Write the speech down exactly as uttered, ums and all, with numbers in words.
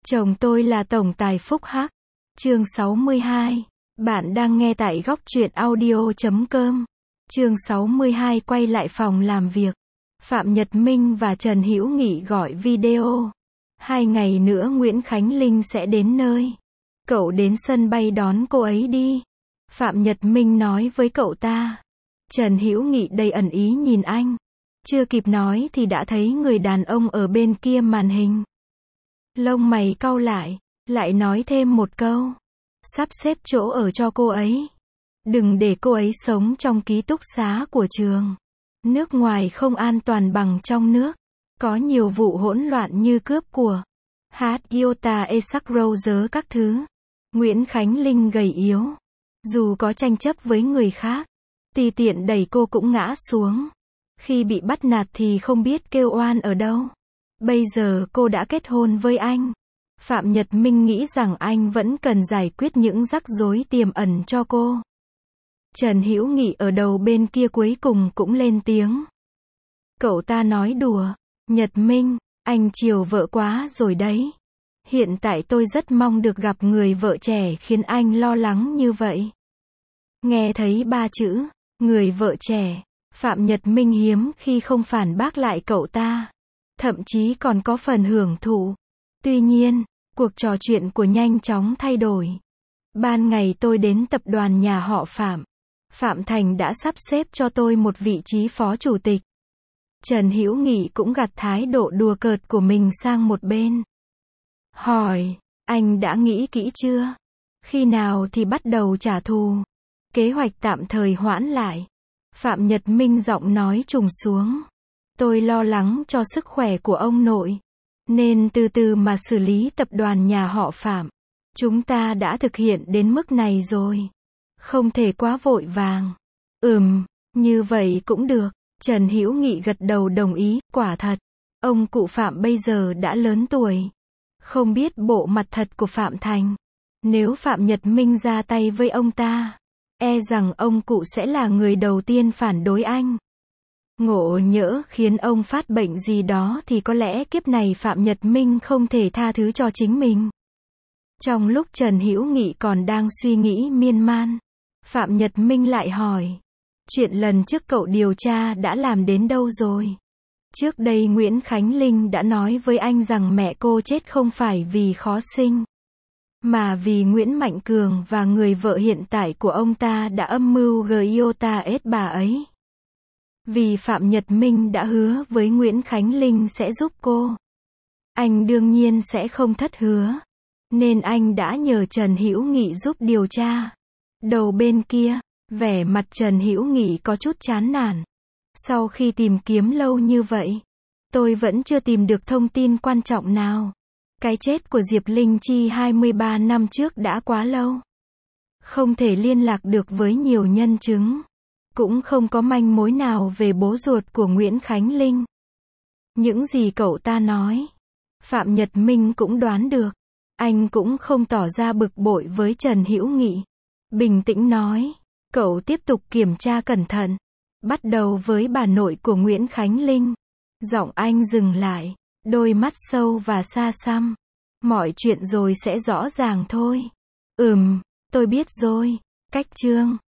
Chồng tôi là tổng tài phúc hắc. Chương sáu mươi hai. Bạn đang nghe tại góc truyện audio chấm com. Chương sáu mươi hai quay lại phòng làm việc. Phạm Nhật Minh và Trần Hữu Nghị gọi video. Hai ngày nữa Nguyễn Khánh Linh sẽ đến nơi. Cậu đến sân bay đón cô ấy đi. Phạm Nhật Minh nói với cậu ta. Trần Hữu Nghị đầy ẩn ý nhìn anh. Chưa kịp nói thì đã thấy người đàn ông ở bên kia màn hình. Lông mày cau lại, lại nói thêm một câu. Sắp xếp chỗ ở cho cô ấy. Đừng để cô ấy sống trong ký túc xá của trường. Nước ngoài không an toàn bằng trong nước. Có nhiều vụ hỗn loạn như cướp của. Hát Iota Esak Rose các thứ. Nguyễn Khánh Linh gầy yếu. Dù có tranh chấp với người khác, tùy tiện đẩy cô cũng ngã xuống. Khi bị bắt nạt thì không biết kêu oan ở đâu. Bây giờ cô đã kết hôn với anh. Phạm Nhật Minh nghĩ rằng anh vẫn cần giải quyết những rắc rối tiềm ẩn cho cô. Trần Hữu Nghị ở đầu bên kia cuối cùng cũng lên tiếng. Cậu ta nói đùa. Nhật Minh, anh chiều vợ quá rồi đấy. Hiện tại tôi rất mong được gặp người vợ trẻ khiến anh lo lắng như vậy. Nghe thấy ba chữ, người vợ trẻ, Phạm Nhật Minh hiếm khi không phản bác lại cậu ta. Thậm chí còn có phần hưởng thụ. Tuy nhiên, cuộc trò chuyện của nhanh chóng thay đổi. Ban ngày tôi đến tập đoàn nhà họ Phạm. Phạm Thành đã sắp xếp cho tôi một vị trí phó chủ tịch. Trần Hữu Nghị cũng gặt thái độ đùa cợt của mình sang một bên. Hỏi, anh đã nghĩ kỹ chưa? Khi nào thì bắt đầu trả thù? Kế hoạch tạm thời hoãn lại. Phạm Nhật Minh giọng nói trùng xuống. Tôi lo lắng cho sức khỏe của ông nội. Nên từ từ mà xử lý tập đoàn nhà họ Phạm. Chúng ta đã thực hiện đến mức này rồi. Không thể quá vội vàng. Ừm, như vậy cũng được. Trần Hữu Nghị gật đầu đồng ý. Quả thật, ông cụ Phạm bây giờ đã lớn tuổi. Không biết bộ mặt thật của Phạm Thành. Nếu Phạm Nhật Minh ra tay với ông ta, e rằng ông cụ sẽ là người đầu tiên phản đối anh. Ngộ nhỡ khiến ông phát bệnh gì đó thì có lẽ kiếp này Phạm Nhật Minh không thể tha thứ cho chính mình. Trong lúc Trần Hữu Nghị còn đang suy nghĩ miên man, Phạm Nhật Minh lại hỏi. Chuyện lần trước cậu điều tra đã làm đến đâu rồi? Trước đây Nguyễn Khánh Linh đã nói với anh rằng mẹ cô chết không phải vì khó sinh, mà vì Nguyễn Mạnh Cường và người vợ hiện tại của ông ta đã âm mưu Giota ết bà ấy. Vì Phạm Nhật Minh đã hứa với Nguyễn Khánh Linh sẽ giúp cô. Anh đương nhiên sẽ không thất hứa. Nên anh đã nhờ Trần Hữu Nghị giúp điều tra. Đầu bên kia, vẻ mặt Trần Hữu Nghị có chút chán nản. Sau khi tìm kiếm lâu như vậy, tôi vẫn chưa tìm được thông tin quan trọng nào. Cái chết của Diệp Linh Chi hai mươi ba năm trước đã quá lâu. Không thể liên lạc được với nhiều nhân chứng. Cũng không có manh mối nào về bố ruột của Nguyễn Khánh Linh. Những gì cậu ta nói, Phạm Nhật Minh cũng đoán được. Anh cũng không tỏ ra bực bội với Trần Hữu Nghị. Bình tĩnh nói, cậu tiếp tục kiểm tra cẩn thận. Bắt đầu với bà nội của Nguyễn Khánh Linh. Giọng anh dừng lại, đôi mắt sâu và xa xăm. Mọi chuyện rồi sẽ rõ ràng thôi. Ừm, tôi biết rồi. Cách chương